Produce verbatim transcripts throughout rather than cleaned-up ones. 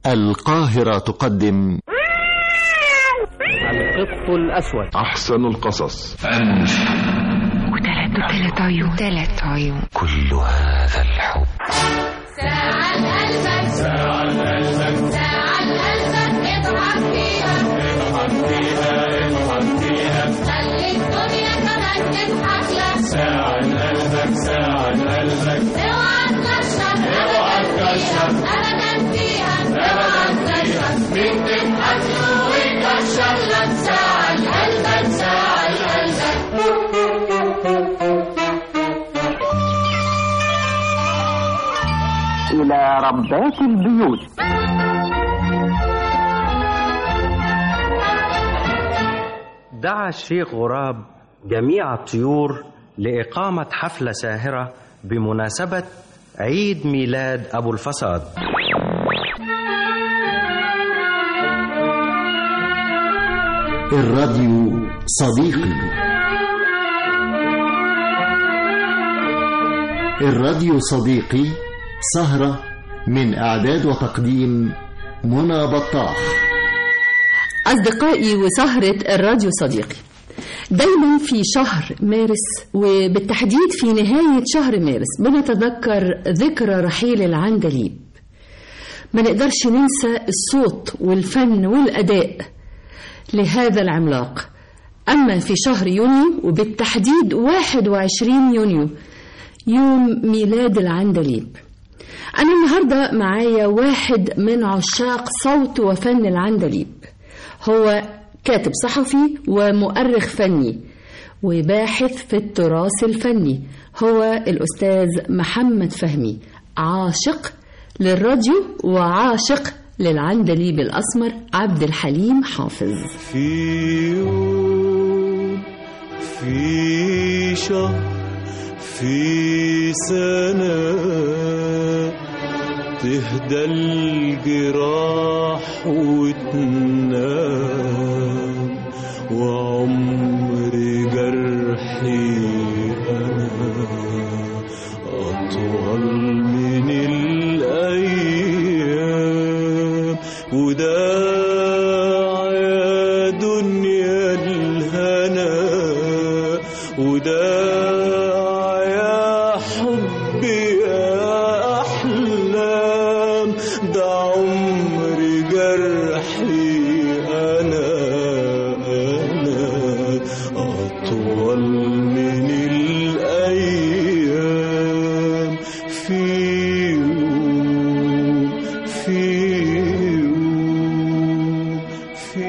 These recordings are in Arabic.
القاهرة تقدم القط الأسود. أحسن القصص. وثلاث وثلاث عيون ثلاث عيون. كل هذا الحب. ساعة قلبك ساعة قلبك ساعة قلبك اضحك فيها اضحك فيها اضحك فيها خلي الدنيا كمان تضحك لك. ساعة قلبك ساعة قلبك اوعى تكشف اوعى تكشف أبدا فيها اوعى تكشف مين تضحك له ويكشف لك. ساعة قلبك ساعة قلبك. إلى ربات البيوت. دعا الشيخ غراب جميع الطيور لإقامة حفلة ساهرة بمناسبة عيد ميلاد أبو الفساد. الراديو صديقي. الراديو صديقي سهرة من إعداد وتقديم منى بطاح. أصدقائي، وسهرة الراديو صديقي دايما في شهر مارس، وبالتحديد في نهاية شهر مارس بنتذكر ذكرى رحيل العندليب. ما نقدرش ننسى الصوت والفن والأداء لهذا العملاق. أما في شهر يونيو وبالتحديد واحد وعشرين يونيو يوم ميلاد العندليب، أنا النهاردة معايا واحد من عشاق صوت وفن العندليب. هو كاتب صحفي ومؤرخ فني وباحث في التراث الفني. هو الأستاذ محمد فهمي، عاشق للراديو وعاشق للعندليب الأسمر عبد الحليم حافظ. في يوم في شهر في سنة تهدى الجراح وتنام، وعمر جرحي أنا أطول من الأيام. وداع يا دنيا الهنا، وداع يا حبي يا أحلام، ده عمر جرحي أنا أنا أطول من الأيام. في يوم في يوم في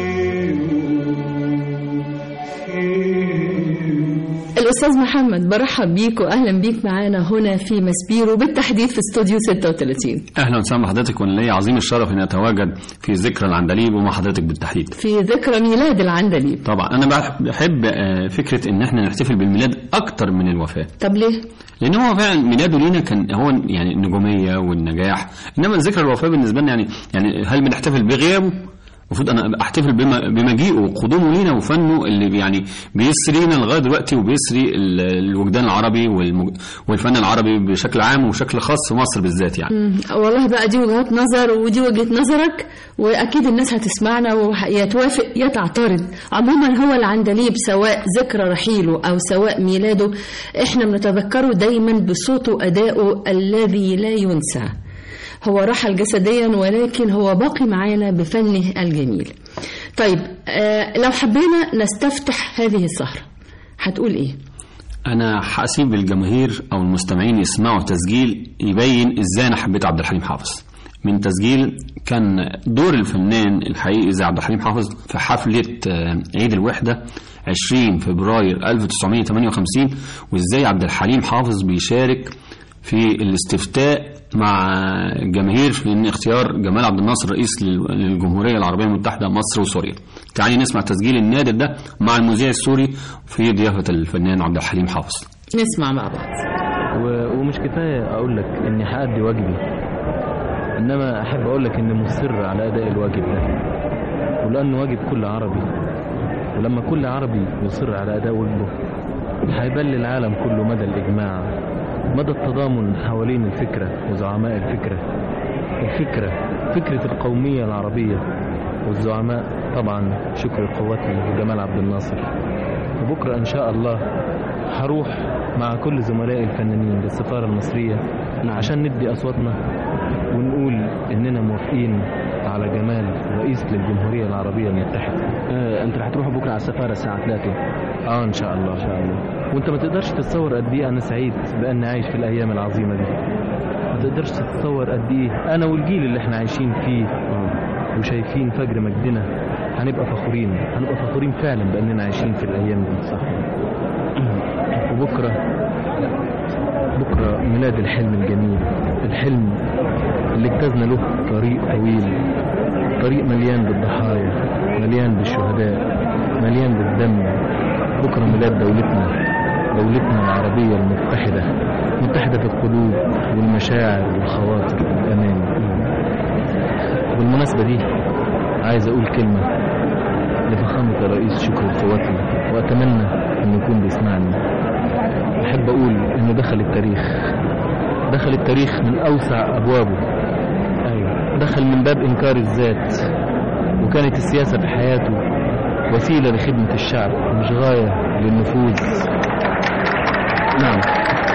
يوم في يوم. الأستاذ محمد، برحب بيك وأهلا بيك معانا هنا في مسبيرو، بالتحديد في استوديو ستة وثلاثين. أهلا وسهلا بحضرتك، وأنا لي عظيم الشرف أن أتواجد في ذكرى العندليب ومع حضرتك بالتحديد في ذكرى ميلاد العندليب. طبعا أنا بحب فكرة أن احنا نحتفل بالميلاد أكتر من الوفاة. طب ليه؟ لأن هو فعلا ميلاده لينا كان هو يعني النجومية والنجاح، إنما ذكرى الوفاة بالنسبة لنا يعني يعني هل بنحتفل بغيابه؟ المفروض انا احتفل بمجيئه وقدومه لينا وفنه اللي يعني بيسرينا لغايه دلوقتي وبيسري الوجدان العربي والفن العربي بشكل عام وبشكل خاص في مصر بالذات يعني. امم والله بقى دي وجهات نظر ودي وجهه نظرك، واكيد الناس هتسمعنا ويتوافق يتعترض. عموما هو العندليب سواء ذكرى رحيله او سواء ميلاده احنا بنتذكره دايما بصوته وادائه الذي لا ينسى. هو رحل جسديا ولكن هو باقي معانا بفنه الجميل. طيب آه لو حبينا نستفتح هذه السهرة هتقول ايه؟ انا هسيب الجماهير او المستمعين يسمعوا تسجيل يبين ازاي انا حبيت عبد الحليم حافظ. من تسجيل كان دور الفنان الحقيقي زي عبد الحليم حافظ في حفلة عيد الوحدة عشرين فبراير ألف وتسعمائة وثمانية وخمسين، وازاي عبد الحليم حافظ بيشارك في الاستفتاء مع الجماهير في ان اختيار جمال عبد الناصر رئيس للجمهورية العربية المتحدة مصر وسوريا. تعالي نسمع التسجيل النادر ده مع المذيع السوري في ضيافة الفنان عبد الحليم حافظ. نسمع مع بعض. ومش كفاية اقول لك اني هأدي واجبي، انما احب اقول لك اني مصر على اداء الواجب ده، ولانه واجب كل عربي، ولما كل عربي يصر على اداء واجبه هيبان للعالم كله مدى الاجماع، مدى التضامن حوالين الفكرة وزعماء الفكرة. الفكرة فكرة القومية العربية والزعماء طبعا شكر قوتنا وجمال عبد الناصر. وبكرة إن شاء الله هروح مع كل زملائي الفنانين للسفارة المصرية عشان ندي أصواتنا ونقول إننا موافقين على جمال رئيس للجمهورية العربية المتحدة. آه، أنت رح تروح بكرة على السفارة الساعة ثلاثة. آه إن شاء الله إن شاء الله. وأنت ما تقدرش تتصور قد إيه أنا سعيد بأني عايش في الأيام العظيمة دي. ما تقدرش تتصور قد إيه أنا والجيل اللي إحنا عايشين فيه وشايفين فجر مجدنا هنبقى فخورين، هنبقى فخورين فعلا بأننا عايشين في الأيام دي. صح. وبكرة بكرة ميلاد الحلم الجميل، الحلم اللي اجتزنا له طريق طويل، طريق مليان بالضحايا، مليان بالشهداء، مليان بالدم. بكرة ميلاد دولتنا، دولتنا العربية المتحدة، متحدة في القلوب والمشاعر والخواطر والأمان. بالمناسبة دي عايز أقول كلمة لفخامة رئيس شكر قوتنا، وأتمنى أن يكون بيسمعني. أحب أقول أنه دخل التاريخ، دخل التاريخ من أوسع أبوابه. أيوة. دخل من باب إنكار الذات، وكانت السياسة في حياته وسيلة لخدمة الشعب مش غاية للنفوذ. نعم.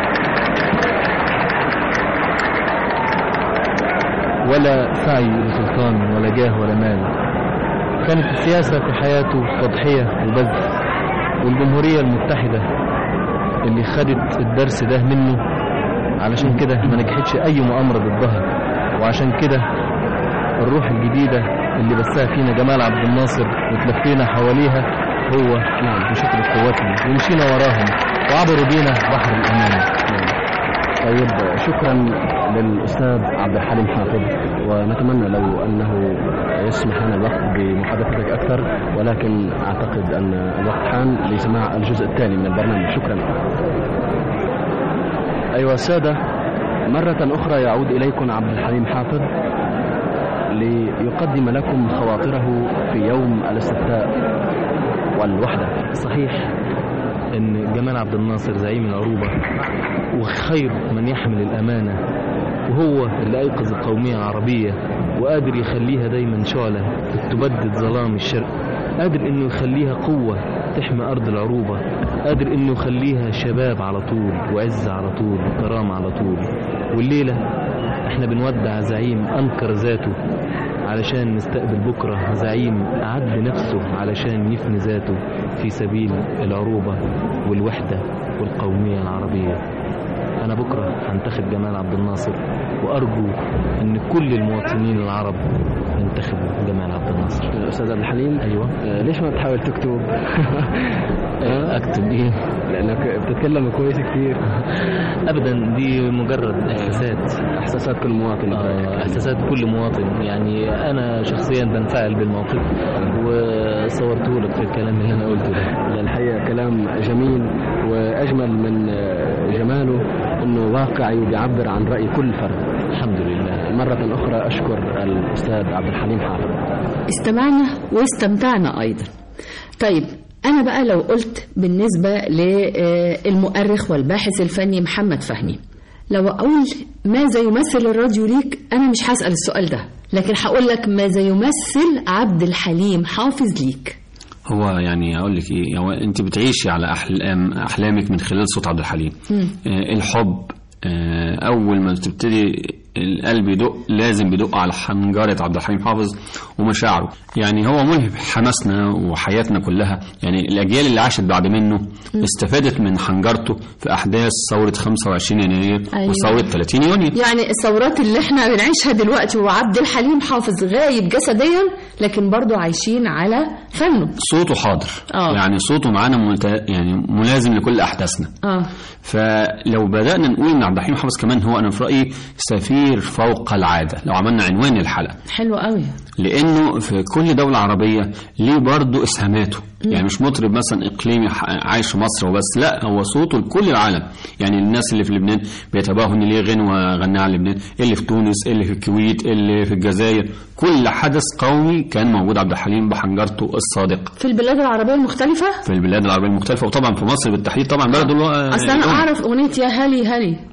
ولا سعي لسلطان ولا جاه ولا مال. كانت السياسة في حياته تضحية وبذل. والجمهورية المتحدة اللي خدت الدرس ده منه، علشان كده ما نجحتش أي مؤامرة ضدها، وعشان كده الروح الجديدة اللي بثها فينا جمال عبد الناصر وتلفينا حواليها هو نعم بشكر قوتنا، ومشينا وراهم وعبروا بينا بحر الأمان. طيب شكرا للأستاذ عبد الحليم حافظ، ونتمنى لو أنه يسمح لنا الوقت بمحادثتك أكثر، ولكن أعتقد أن الوقت حان لسماع الجزء الثاني من البرنامج. شكرا. أيها السادة، مرة أخرى يعود إليكم عبد الحليم حافظ ليقدم لكم خواطره في يوم الاستفتاء والوحدة. صحيح ان جمال عبد الناصر زعيم العروبة وخير من يحمل الأمانة، وهو اللي أيقظ القومية العربية وقادر يخليها دايما شعلة تبدد ظلام الشرق، قادر انه يخليها قوة تحمي أرض العروبة، قادر انه يخليها شباب على طول وعز على طول وكرامة على طول. والليلة احنا بنودع زعيم أنكر ذاته علشان نستقبل بكرة زعيم أعد نفسه علشان يفني ذاته في سبيل العروبة والوحدة والقومية العربية. أنا بكرة هنتخب جمال عبد الناصر، وأرجو أن كل المواطنين العرب ينتخبوا جمال عبد الناصر. الأستاذ عبد الحليم، أيوة. آه ليش ما تحاول تكتب؟ أكتب إيه؟ لأنك بتتكلم كويس كتير. أبدا، دي مجرد إحساسات، إحساسات كل مواطن. آه إحساسات كل مواطن. يعني أنا شخصيا بنفعل بالموقف وصورته لك في الكلام اللي أنا قلته ده. الحقيقة كلام جميل، وأجمل من جماله أنه واقعي وبيعبر عن رأي كل فرد. الحمد لله. مرة أخرى أشكر الأستاذ عبد الحليم حافظ. استمعنا واستمتعنا أيضا. طيب أنا بقى لو قلت بالنسبة للمؤرخ والباحث الفني محمد فهمي، لو أقول ماذا يمثل الراديو ليك، أنا مش هسأل السؤال ده، لكن هقول لك ماذا يمثل عبد الحليم حافظ ليك. هو يعني أقول لك إيه، هو أنت بتعيشي على أحلام أحلامك من خلال صوت عبد الحليم. آه الحب، آه أول ما بتبتدي القلب يدق لازم بيدق على حنجرة عبد الحليم حافظ ومشاعره. يعني هو ملهب حماسنا وحياتنا كلها. يعني الأجيال اللي عاشت بعد منه استفادت من حنجرته في أحداث ثورة خمسة وعشرين يناير. أيوة. وثورة ثلاثين يونيو. يعني الثورات اللي احنا بنعيشها دلوقتي وعبد الحليم حافظ غايب جسديا، لكن برضو عايشين على فنه. صوته حاضر. أوه. يعني صوته معانا ملت... يعني ملازم لكل أحداثنا. اه فلو بدأنا نقول إن عبد الحليم حافظ كمان هو، أنا في رأيي سفير فوق العادة لو عملنا عنوان الحلقة. حلو قوي. لأنه في كل دولة عربية ليه برضو إسهاماته. يعني مش مطرب مثلا إقليمي عايش في مصر وبس، لا هو صوته لكل العالم. يعني الناس اللي في لبنان بيتباهوا إن ليه غنوة غناها على لبنان، اللي في تونس، اللي في الكويت، اللي في الجزائر، كل حدث قومي كان موجود عبد الحليم بحنجرته الصادقة. في البلاد العربية المختلفة؟ في البلاد العربية المختلفة، وطبعا في مصر بالتحديد طبعا بلده. أصلا أنا أعرف أغنية يا هلي هلي.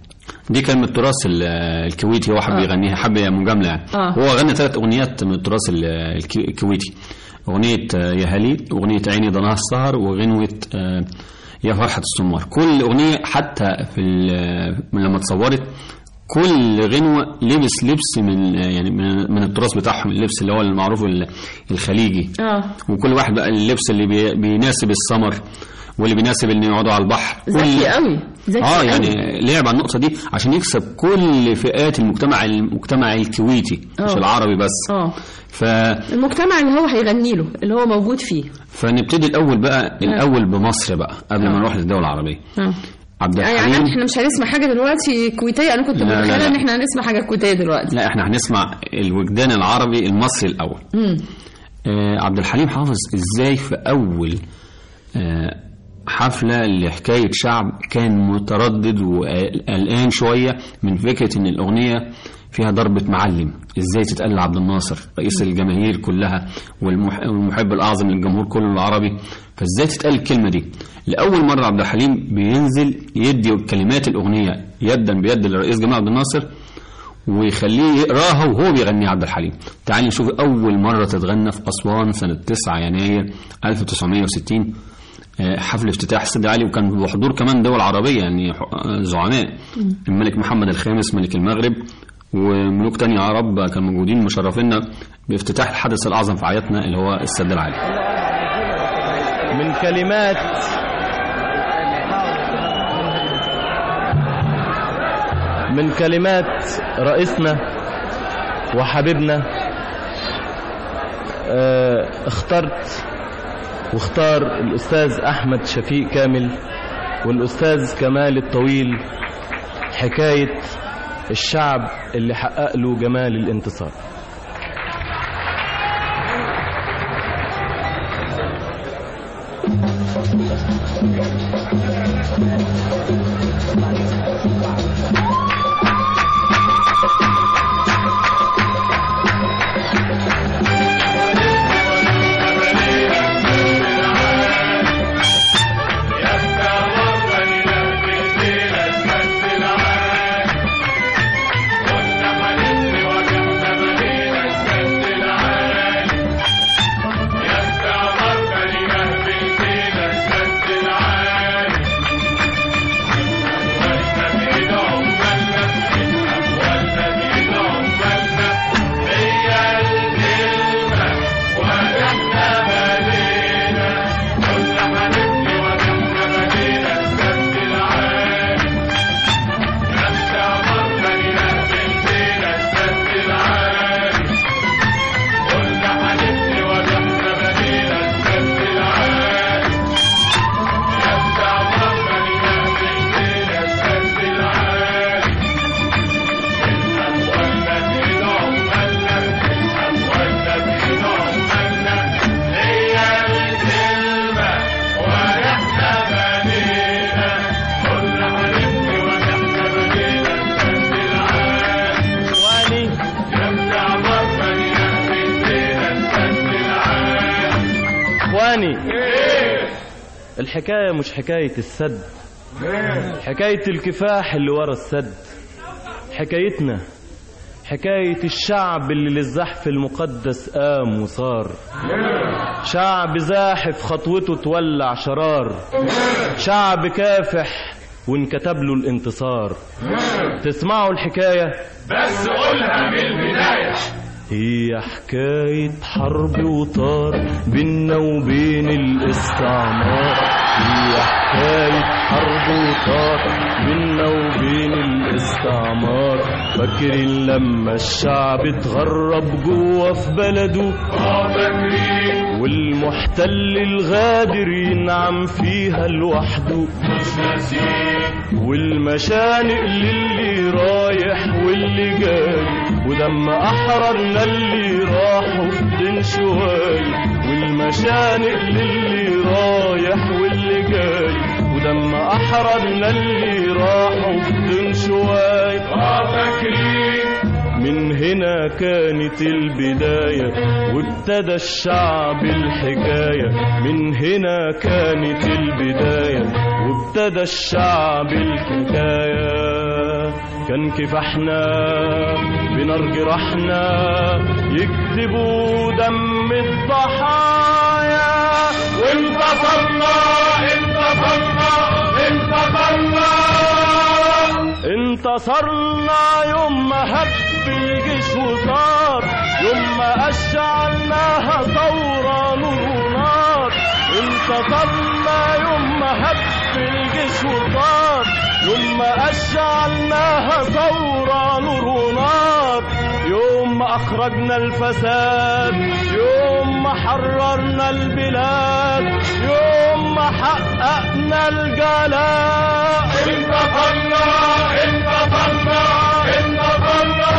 دي كان من التراث الكويتي، هو حب آه. يغنيها، حب مجامله يعني. آه. هو غنى ثلاث اغنيات من التراث الكويتي، اغنيه يا هلي، اغنيه عيني ضناها السهر، وغنوه يا فرحه السمار. كل اغنيه حتى في لما اتصورت كل غنوه لبس لبس من يعني من, من التراث بتاعهم، اللبس اللي هو المعروف الخليجي. اه وكل واحد بقى اللبس اللي بي بيناسب السمر واللي بيناسب ان يقعدوا على البحر. ذكي قوي ذكي اه قوي. يعني لعب على النقطه دي عشان يكسب كل فئات المجتمع المجتمع الكويتي أوه. مش العربي بس. اه ف المجتمع اللي هو هيغني له اللي هو موجود فيه. فنبتدي الاول بقى أوه. الاول بمصر بقى قبل أوه. ما نروح للدول العربيه. اه عبد الحليم. يعني احنا مش هنسمع حاجه دلوقتي كويتيه، انا كنت متخيله ان احنا هنسمع حاجه كويتيه دلوقتي. لا احنا هنسمع الوجدان العربي المصري الاول. امم آه عبد الحليم حافظ ازاي في اول آه حفله لحكايه شعب كان متردد وقلقان شويه من فكره ان الاغنيه فيها ضربه معلم، ازاي تتقال عبد الناصر رئيس الجماهير كلها والمحب الاعظم للجمهور كله العربي، فازاي تتقال الكلمه دي. لاول مره عبد الحليم بينزل يدي كلمات الاغنيه يدا بيد للرئيس جمال عبد الناصر ويخليه يقراها وهو بيغني عبد الحليم. تعالي نشوف اول مره تتغنى في اسوان سنه تسعة يناير ألف وتسعمائة وستين، حفل افتتاح السيد علي، وكان بحضور كمان دول عربيه يعني زعماء، الملك محمد الخامس ملك المغرب وملوك تاني عرب كانوا موجودين مشرفينا بافتتاح الحدث الاعظم في حياتنا اللي هو السد العالي. من كلمات من كلمات رئيسنا وحبيبنا اه اخترت واختار الأستاذ أحمد شفيق كامل والأستاذ كمال الطويل حكاية الشعب اللي حقق له جمال الانتصار. الحكاية مش حكاية السد، حكاية الكفاح اللي ورا السد، حكايتنا حكاية الشعب اللي للزحف المقدس قام وصار، شعب زاحف خطوته تولع شرار، شعب كافح وانكتب له الانتصار. تسمعوا الحكاية بس قولها من البداية. هي حكاية حرب وطار بيننا وبين الاستعمار، هي حكاية حرب وطار بيننا وبين الاستعمار. فاكرين لما الشعب اتغرب جوه في بلده، فاكرين والمحتل الغادر ينعم فيها لوحده مش ناسين، والمشانق للي رايح واللي جاي، ولما أحررنا اللي راحوا في دين شوي، والمشانق للي رايح واللي جاي، ولما أحررنا اللي راحوا في دين شوي. فاكرين من هنا كانت البداية وابتدى الشعب الحكاية، من هنا كانت البداية وابتدى الشعب الحكاية. كان كفاحنا بنار جراحنا يكتبوا دم الضحايا، وانتصرنا انتصرنا انتصرنا انتصرنا يوم ما هب الجيش وصار، يوم ما أشعلناها ثورة نور ونار. انتصرنا يوم ما هب الجيش وصار، يوم ما أشعلناها ثورة نور ونار. يوم ما أخرجنا الفساد، يوم ما حررنا البلاد، يوم ما حققنا الجلاء. انتصرنا انتصرنا انتصرنا.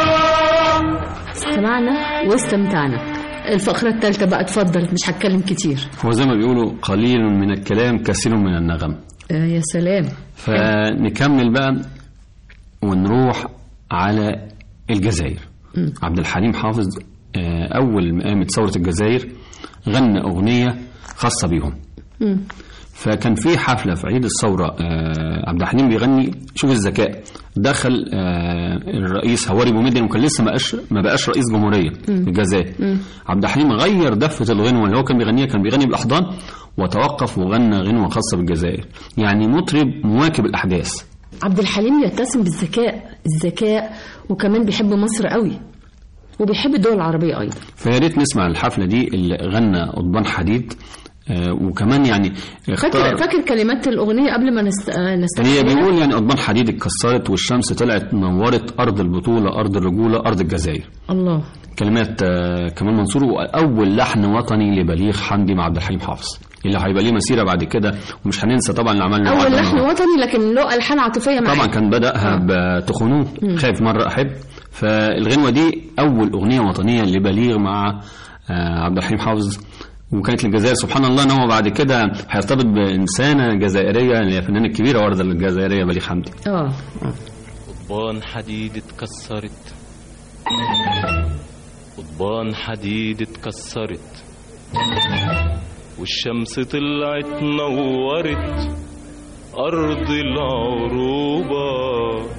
استمعنا واستمتعنا. الفقرة الثالثة بقى اتفضل، مش هتكلم كتير. هو زي ما بيقولوا قليل من الكلام كثير من النغم. آه يا سلام. فنكمل بقى ونروح على الجزائر. م. عبد الحليم حافظ أول ما قامت ثورة الجزائر غنى أغنية خاصة بيهم. م. فكان في حفلة في عيد الثورة، عبد الحليم بيغني. شوف الذكاء، دخل الرئيس هواري بومدين وكان لسه ما بقاش ما بقاش رئيس جمهورية الجزائر. عبد الحليم غير دفة الغنوة اللي هو كان بيغنيها، كان بيغني بالأحضان، وتوقف وغنى غنوة خاصة بالجزائر. يعني مطرب مواكب الأحداث. عبد الحليم يتسم بالذكاء الذكاء وكمان بيحب مصر قوي وبيحب الدول العربية أيضا. فيا ريت نسمع الحفلة دي اللي غنى قضبان حديد. آه وكمان يعني فاكر فاكر كلمات الأغنية قبل ما نست... نستمع. هي بيقول يعني قضبان حديد اتكسرت والشمس طلعت نورت أرض البطولة أرض الرجولة أرض الجزائر. الله. كلمات آه كمال منصور، وأول لحن وطني لبليغ حمدي مع عبد الحليم حافظ اللي هيبقى ليه مسيرة بعد كده. ومش هننسى طبعا اللي عملنا أول لحن وطني، لكن له ألحان عاطفية معاه. طبعا كان بدأها آه. بتخونوه خايف مرة أحب. فالغنوة دي أول أغنية وطنية لبليغ مع آه عبد الحليم حافظ، وكانت الجزائر سبحان الله ان هو بعد كده هيرتبط بإنسانة جزائرية اللي هي الفنانة الكبيرة وردة الجزائرية بليغ حمدي. اه قضبان حديد اتكسرت، قضبان حديد اتكسرت والشمس طلعت نورت أرض العروبة.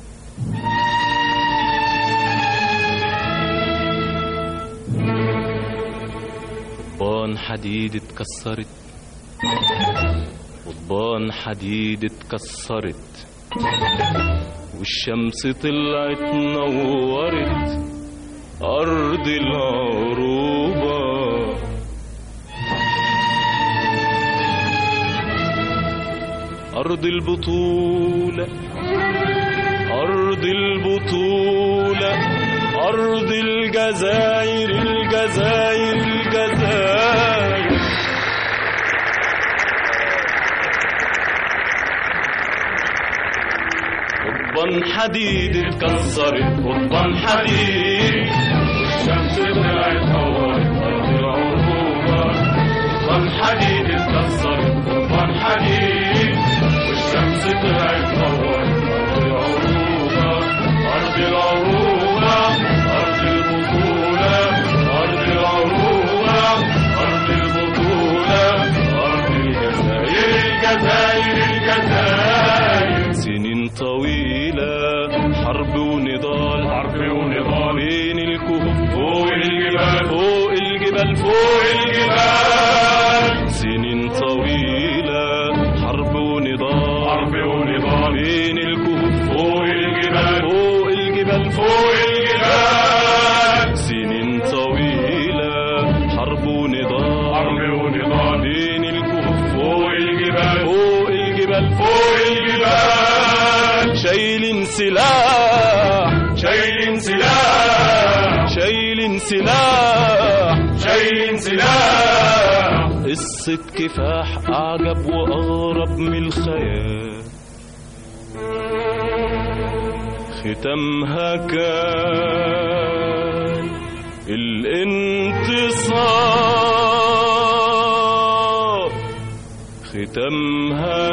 قضبان حديد اتكسرت، قضبان حديد اتكسرت والشمس طلعت نورت أرض العروبة. أرض البطولة أرض البطولة أرض الجزائر الجزائر الجزائر. قضبان حديد اتكسرت، قضبان حديد والشمس طلعت نورت أرض العروبة. قضبان حديد اتكسرت، قضبان حديد والشمس طلعت نورت أرض العروبة. أرض العروبة أرض البطولة أرض العروبة أرض البطولة أرض الجزائر الجزائر الجزائر. سنين طويلة حرب ونضال حرب ونضال بين الكهوف فوق الجبال فوق الجبال فوق الجبال. سنين طويلة حرب ونضال حرب ونضال بين الكهوف فوق الجبال فوق الجبال فوق الجبال. سنين طويلة حرب ونضال حرب ونضال بين الكهوف فوق الجبال فوق الجبال فوق الجبال. شايلين سلاح شايلين سلاح شايلين سلاح شايلين سلاح. قصة كفاح أعجب وأغرب من الخيال، ختمها كان الانتصار، ختمها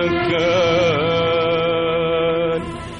كان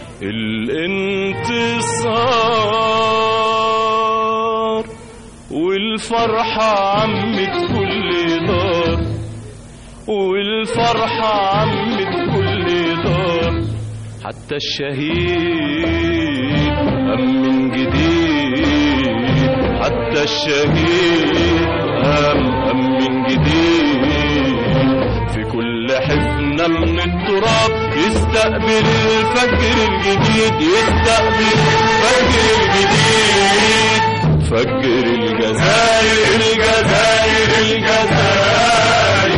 الانتصار. والفرحة عمت كل دار والفرحة عمت كل دار. حتى الشهيد قام من جديد، حتى الشهيد قام قام من جديد. في كل حفنة من التراب يستقبل الفجر الجديد، يستقبل الفجر الجديد. فجر الجزائر الجزائر الجزائر.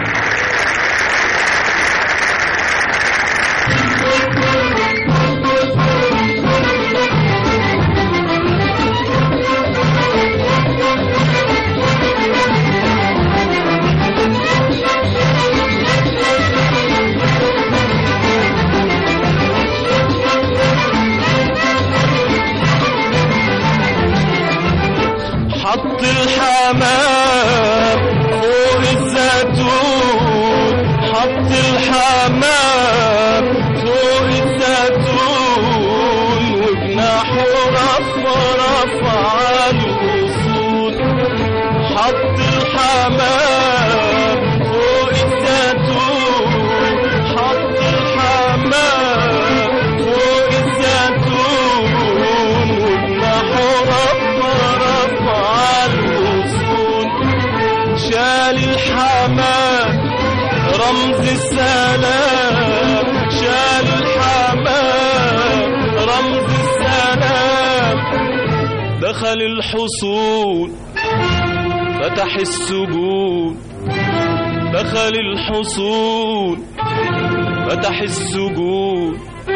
حط الحمام فوق الزيتون، حط الحمام فوق الزيتون، وجناحه رفع رفع الأسود. حط الحمام فوق الزيتون، حط الحمام فوق الزيتون، وجناحه رفع رفع الأسود. شال الحمام رمز السلام، شال الحمام رمز السلام. دخل الحصون فتح السجون، دخل الحصون فتح السجون.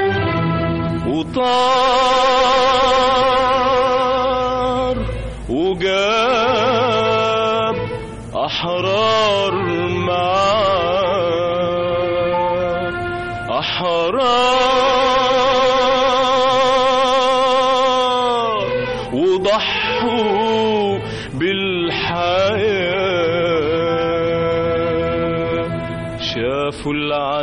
وطار وجاب أحرار معاه، أحرار وضحوا بالحياة. شافوا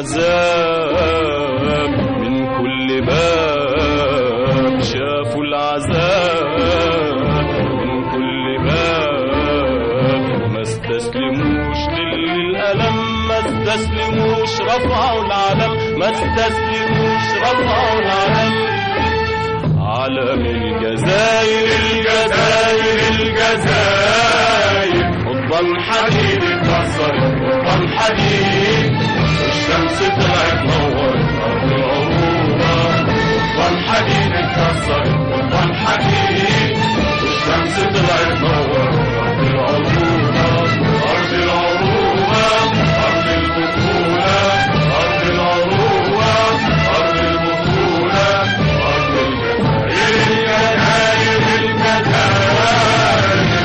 العذاب من كل باب، شافوا العذاب من كل باب. ما استسلموش للألم، ما استسلموش رفعوا العلم، ما استسلموش رفعوا العلم. علم الجزائر الجزائر الجزائر. قضبان حديد اتكسرت، قضبان حديد. الشمس طلعت نورت أرض العروبة. قضبان حديد اتكسرت، قضبان حديد. الشمس طلعت نورت أرض العروبة، أرض العروبة، أرض البطولة، أرض العروبة، أرض البطولة، أرض الجزائر الجزائر الجزائر.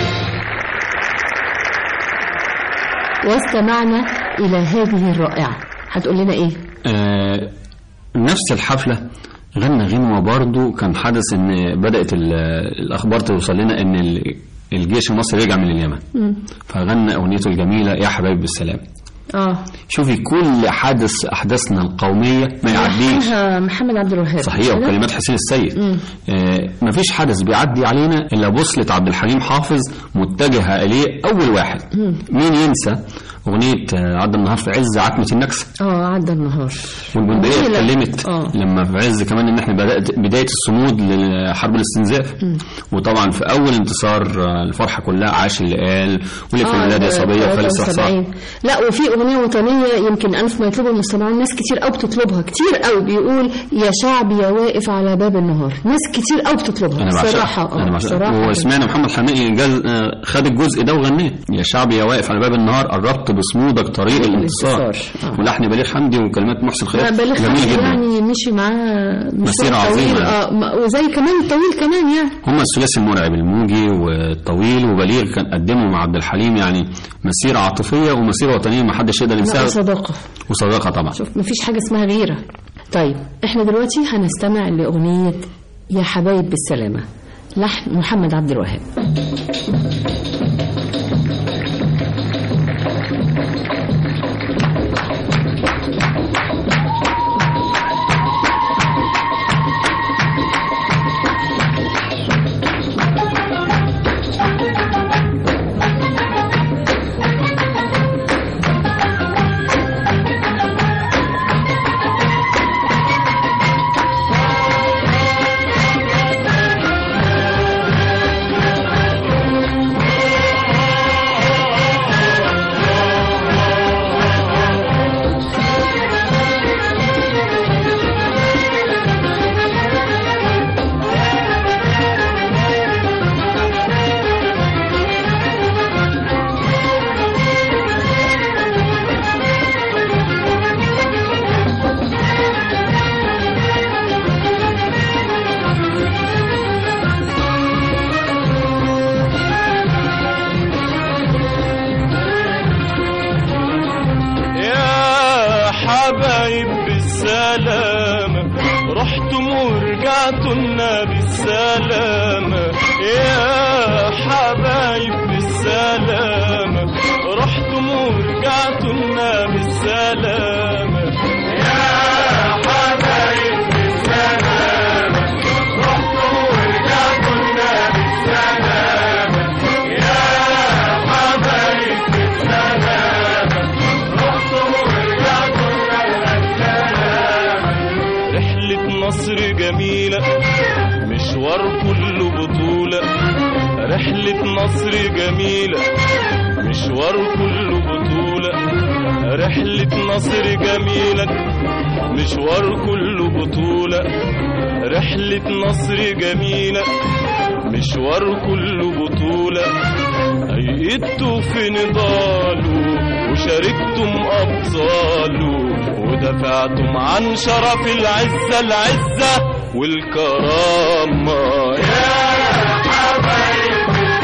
واستمعنا إلى هذه الرائعة، هتقول لنا إيه؟ آه نفس الحفلة غنى غنوة برضو كان حدث ان بدأت الأخبار توصل لنا ان الجيش المصري رجع من اليمن، م. فغنى أغنيته الجميلة يا حبايب بالسلام. اه شوفي كل حدث احداثنا القوميه ما يعديش محمد عبد الوهاب صحيح، وكلمات حسين السيد. آه ما فيش حدث بيعدي علينا الا بوصله عبد الحليم حافظ متجهه اليه اول واحد. مم. مين ينسى اغنيه عدى النهار في عز عتمه النكسه؟ اه عدى النهار، والبندقيه اتكلمت لما في عز كمان ان احنا بدات بدايه الصمود لحرب الاستنزاف. مم. وطبعا في اول انتصار الفرحه كلها عاش اللي قال واللي في البلاد يا صبيه وفارس احصاء. لا وفي اغنيه وطنيه يمكن الف ما يطلبها المستمعون، ناس كتير قوي بتطلبها كتير قوي، بيقول يا شعب يا واقف على باب النهار، ناس كتير قوي بتطلبها بصراحه. انا بصراحه وسمعنا محمد حماقي خد الجزء ده وغناه، يا شعب يا واقف على باب النهار قربت بصمودك طريق الانتصار. آه. ولحن بليغ حمدي وكلمات محسن خياط جميل جدا، يعني مشي معاه مسيره عظيمه. اه وزي كمان الطويل كمان، يعني هم الثلاثي المرعب الموجي والطويل وبليغ كان قدموا مع عبد الحليم يعني مسيره عاطفيه ومسيره وطنيه ما حدش يقدر ينساها، وصداقه وصداقه طبعا. شوف مفيش حاجه اسمها غيره. طيب احنا دلوقتي هنستمع لاغنيه يا حبايب بالسلامه، لحن محمد عبد الوهاب. ورجعتنا بالسلامة يا حبايب بالسلامة رحتم ورجعتنا بالسلامة يا حبايب بالسلامة رحتم ورجعتنا بالسلامة يا حبايب بالسلامة رحتم ورجعتنا بالسلامة رحلة مصر جميلة مشوار كله بطولة رحلة مصر جميلة مشوار كله بطولة رحلة مصر جميلة مشوار كله بطولة رحلة مصر جميلة مشوار كله بطولة أيدتوا في نضاله وشاركتم أبطاله ودفعتم عن شرف العزة العزة والكرامة يا حبايب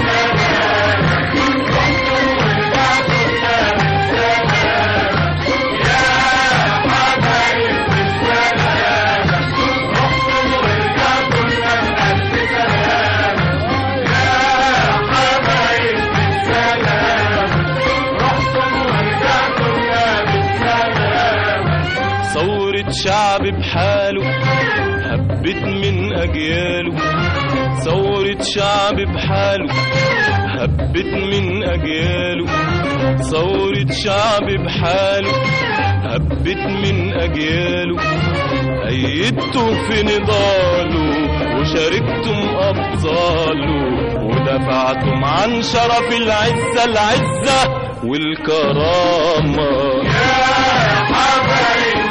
شعب بحاله هبت من أجياله ثورة شعب بحاله هبت من أجياله ثورة شعب بحاله هبت من أجياله أيدتوا في نضاله وشاركتم أبطاله ودفعتم عن شرف العزة العزة والكرامة يا حبايب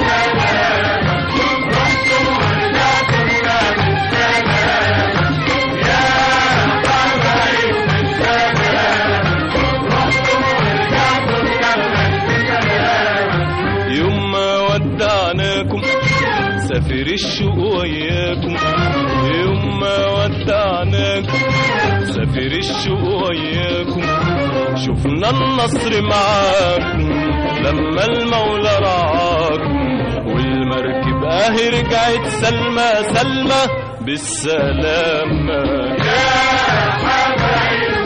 سافر الشوق وياكم يوم ما ودعناكم سافر الشوق وياكم شفنا النصر معاكم لما المولى رعاكم والمركب اهي رجعت سلمى سلمى بالسلامة يا حبايب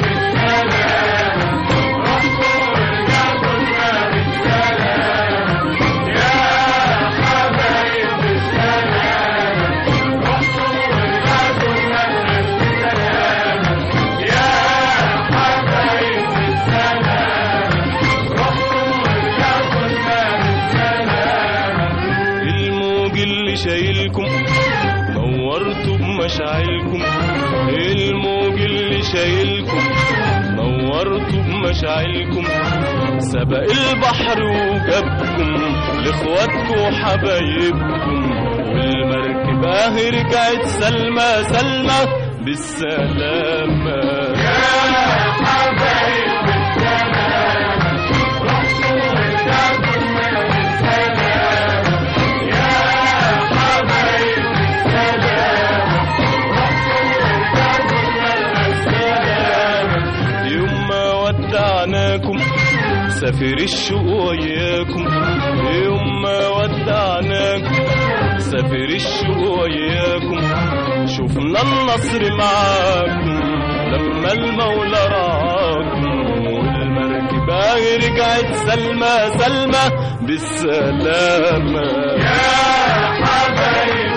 شايلكم نورتوا بمشاعلكم الموج اللي شايلكم نورتوا بمشاعلكم سبق البحر وجابكم لاخواتكم وحبايبكم والمركب اهي رجعت سلمى سلمى بالسلامة يا حبايب سافر الشوق وياكم يوم ما ودعناكم سافر الشوق وياكم شفنا النصر معاكم لما المولى رعاكم والمركب اهي رجعت سلمى سلمى بالسلامة يا حبايب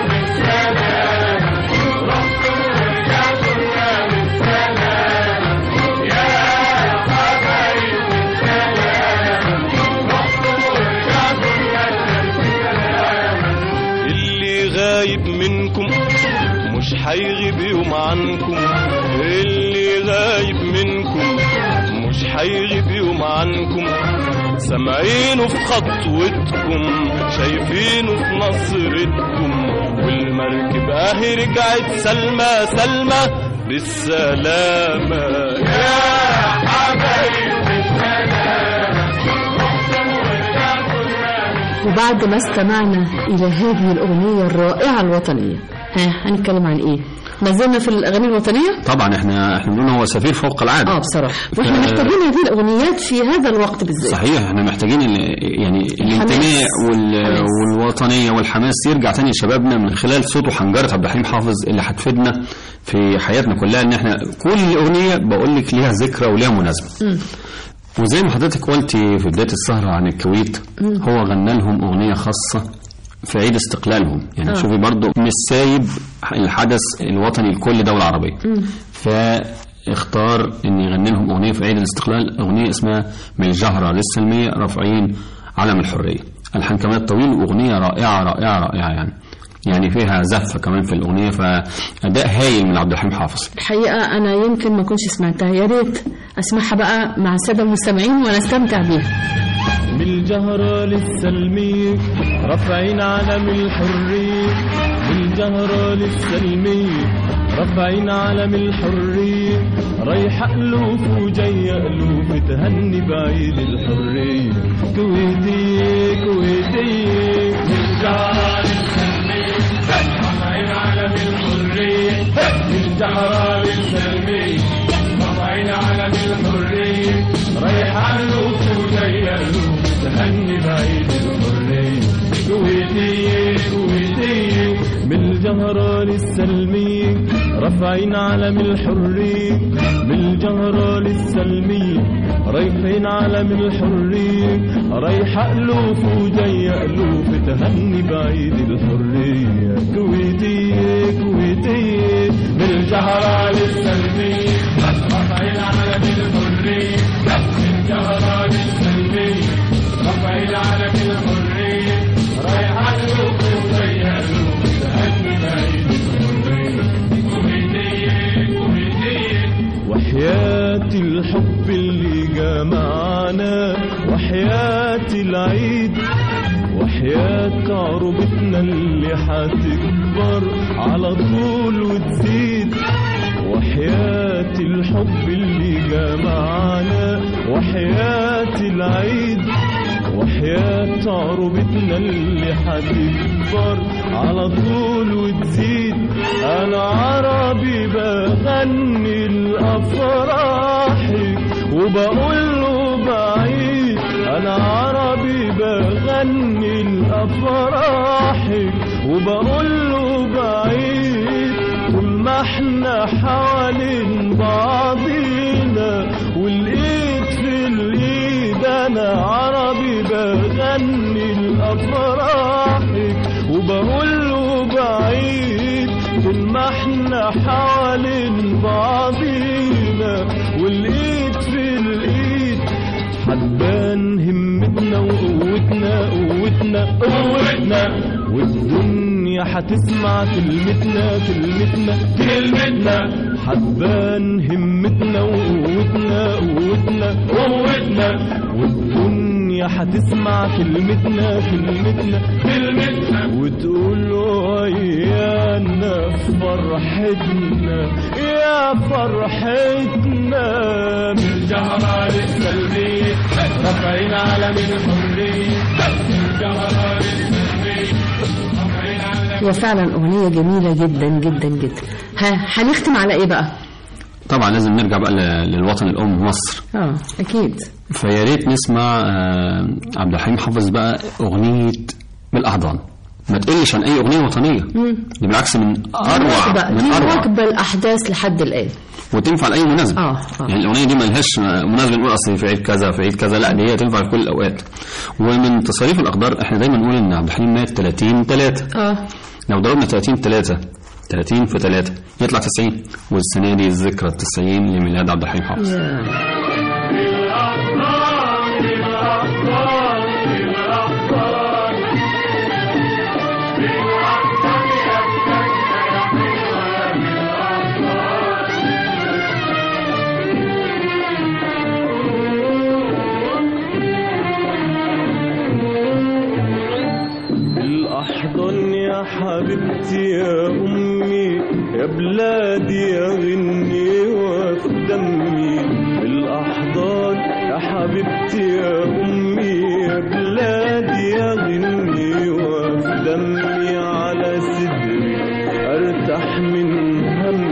منكم مش هيغيب يوم عنكم اللي غايب منكم مش هيغيب يوم عنكم سامعينه في خطوتكم شايفينه في نصرتكم والمركب اهي رجعت سلمى سلمى بالسلامة يا حبايب وبعد ما استمعنا إلى هذه الأغنية الرائعة الوطنية ها هنتكلم عن إيه؟ ما زلنا في الاغاني الوطنيه. طبعا احنا احنا بنقول هو سفير فوق العاده. اه بصراحه واحنا ف... محتاجين هذه الاغنيات في هذا الوقت بالذات. صحيح احنا محتاجين يعني الانتماء وال... والوطنيه والحماس يرجع تاني لشبابنا من خلال صوت وحنجره عبد الحليم حافظ اللي هتفيدنا في حياتنا كلها، ان احنا كل اغنيه بقول لك ليها ذكرى وليها مناسبه. م. وزي ما حضرتك قلتي في بدايه السهره عن الكويت، م. هو غنى لهم اغنيه خاصه في عيد استقلالهم، يعني آه. شوفي برضو مش سايب الحدث الوطني لكل دولة عربية، م. فاختار ان يغني لهم اغنية في عيد الاستقلال، اغنية اسمها من الجهرة للسلمية رافعين علم الحرية. الحان كمان طويل واغنية رائعة رائعة رائعة يعني يعني فيها زفة كمان في الأغنية، فأداء هايل من عبد الحليم حافظ. الحقيقة أنا يمكن ما كنتش سمعتها، يا ريت أسمعها بقى مع السادة المستمعين ونستمتع بيها. من الجهرة للسلمية رافعين علم الحرية، من الجهرة للسلمية رافعين علم الحرية، رايح ألوف وجاي ألوف تهني بعيد الحرية. كويتية كويتية من الجهرة للسلمية رافعين علم الحرية، من الجهرة للسلمية رافعين علم الحرية، رايح ألوف وجاي ألوف تهني بعيد الحرية. كويتية كويتية من الجهرة للسلمية رافعين علم الحرية، من الجهرة للسلمية رايحين علم الحرية، رايح ألوف وجاي ألوف تهني بعيد الحرية. كويتية كويتية من الجهرة للسلمية رافعين علم الحرية، من الجهرة للسلمية رافعين علم الحرية، رايح ألوف وجاي ألوف تهني بعيد الحرية. كويتية كويتية وحياة الحب اللي جمعنا، وحياة العيد، وحياة عروبتنا اللي حتكبر على طول وتزيد، وحياة الحب اللي جمعنا، وحياة العيد، وحياة عروبتنا اللي حتكبر على طول وتزيد. أنا عربي بغني الأفراحي وبقول له بعيد، أنا عربي بغني الأفراحي وبقول له بعيد. طول ما احنا حوالين بعضينا والإيد في الإيد، أنا عربي بغني الأفراحي وبقول له بعيد. طول ما احنا حوالين بعضينا والإيد في الإيد، حبان همتنا وقوتنا قوتنا قوتنا، والدنيا حتسمع كلمتنا كلمتنا كلمتنا. حبان همتنا وقوتنا قوتنا قوتنا، والدنيا حتسمع كلمتنا كلمتنا كلمتنا، وتقول ويانا فرحتنا يا فرحتنا. من الجهرة للسلمية رافعين علم الحرية، من الجهرة للسلمية رافعين علم. وفعلا أغنية جميلة جدا جدا جدا. ها هنختم على إيه بقى؟ طبعا لازم نرجع بقى للوطن الأم مصر. اه أكيد. فيا ريت نسمع عبد الحليم حافظ بقى أغنية بالأحضان، ما تقلش عن أي أغنية وطنية، دي بالعكس من أروع من أروع واكبة الأحداث لحد الآن، وتنفع لأي مناسبة. آه. آه. يعني الأغنية دي ما لهاش مناسبة نقول أصل في عيد كذا في عيد كذا، لا دي هي تنفع في كل الأوقات. ومن تصاريف الأقدار احنا دايما نقول إن عبد الحليم مات ثلاثين ثلاثة. اه لو ضربنا ثلاثين ثلاثة ثلاثين في ثلاثة يطلع تسعين، والسنة دي الذكرى التسعين لميلاد عبد الحليم حافظ. yeah. الأحضان يا حبيبتي يا أمي، يا بلادي أغني وفي دمي. الأحضان يا حبيبتي يا أمي، يا بلادي أغني وفي دمي. على صدري أرتاح من هم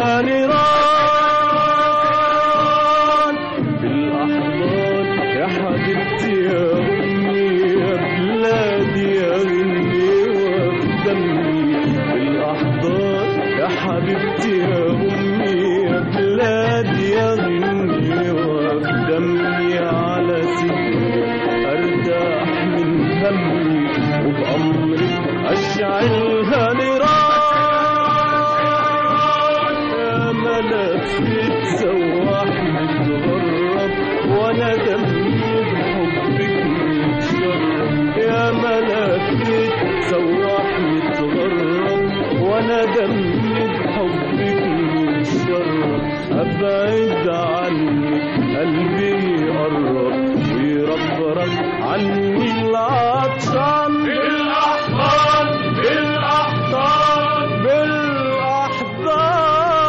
نيران بالأحضان يا حبيبتي يا أمي يا بلادي يا غني وبدمي بالأحضان يا حبيبتي يا أمي يا بلادي يا غني وبدمي على سجني أرتاح من همي وبأمرك أشعلها نيران يا ملك بتسوح متغرب وأنا دمي بحبك متشرب يا ملك بتسوح متغرب وأنا دمي بحبك متشرب أبعد عنك قلبي يقرب ويربرب عني العطشان بالأحضان بالأحضان بالأحضان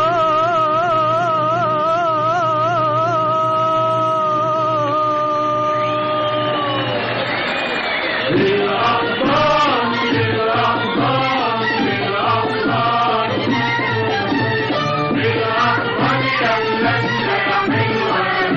بالأحضان بالأحضان بالأحضان بالأحضان يا بلادنا يا حلوة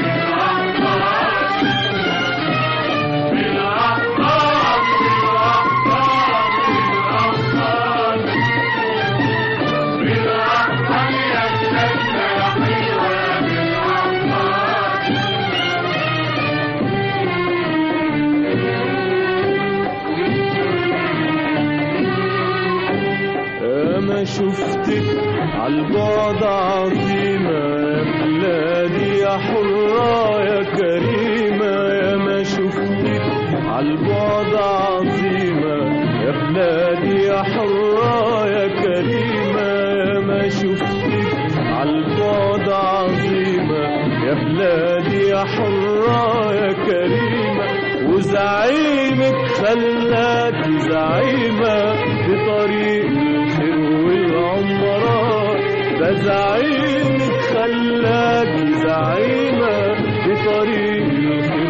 ما شفتك عالبعد عظيمة يا بلادي يا حرة يا كريمة يا ما شفتك عالبعد عظيمة يا بلادي يا حرة يا كريمة يا ما شفتك عالبعد عظيمة يا بلادي يا حرة يا كريمة وزعيمك خلاك زعيمة بطريق الخير والعمران ده زعيمك خلاك زعيمة بطريق الخير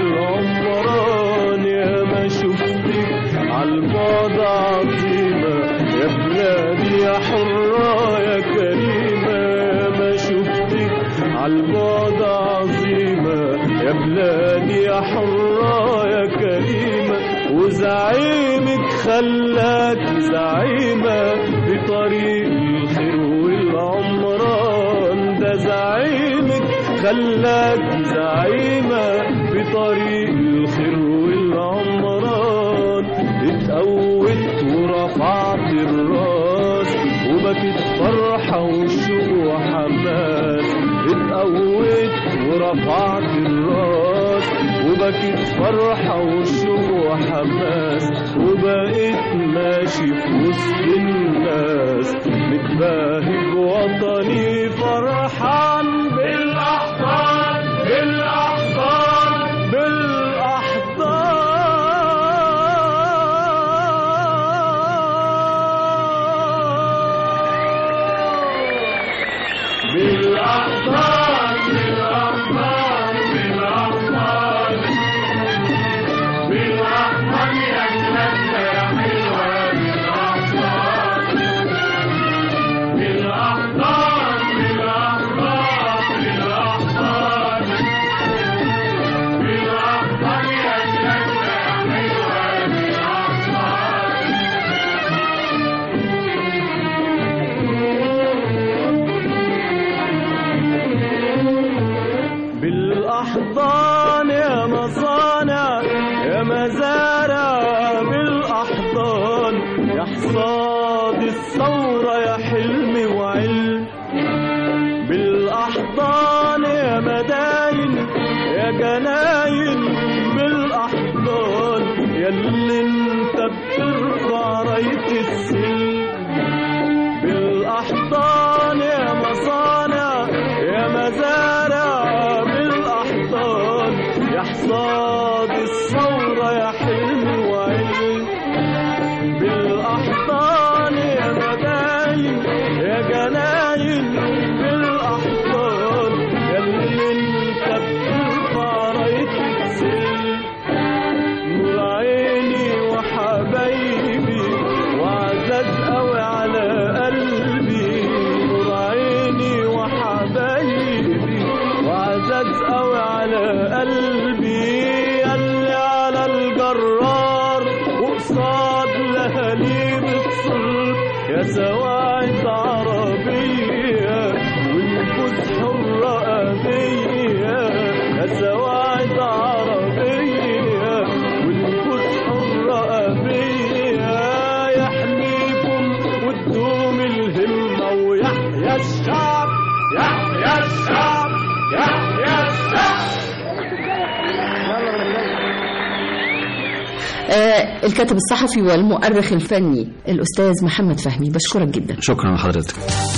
والعمران يا ما شفتك عالبعد عظيمة يا بلادي يا حرة يا كريمة يا ما شفتك عالبعد عظيمة يا بلادي يا حرة يا كريمة وزعيمك خلاك زعيمة بطريق الخير والعمران ده زعيمك خلاك زعيمة بطريق الخير والعمران اتقوت ورفعت الراس وبكت فرحة وشوق وحماس اتقوت ورفعت الراس وبكت فرحة وشوق وحماس وبقيت ماشي في وسط الناس متباهي بوطني فرحان بالأحضان بالأحضان بالأحضان بالأحضان بالأحضان بالأحضان بالأحضان يا بلادنا يا حلوة بالأحضان بالأحضان بالأحضان بالأحضان بالأحضان يا بلادنا يا حلوة بالأحضان يا مصانع يا مزارع بالأحضان يا حصاد الثورة يا حلم وعلم بالأحضان يا مداين يا جناين بالأحضان يا اللي انت بترفع راية السلم بالأحضان يا مصانع يا مزارع بالأحضان يا حصاد الثورة يا حلم وعلم بالأحضان يا مداين يا جناين بالأحضان يا اللي انت بترفع راية السلم نور عيني آه الكاتب الصحفي والمؤرخ الفني الأستاذ محمد فهمي، بشكرك جدا. شكرا لحضرتك.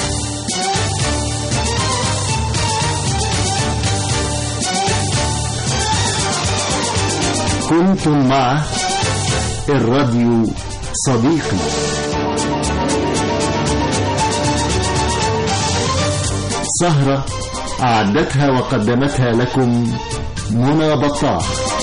كنتم مع الراديو صديقي. سهرة أعدتها وقدمتها لكم منى بطاح.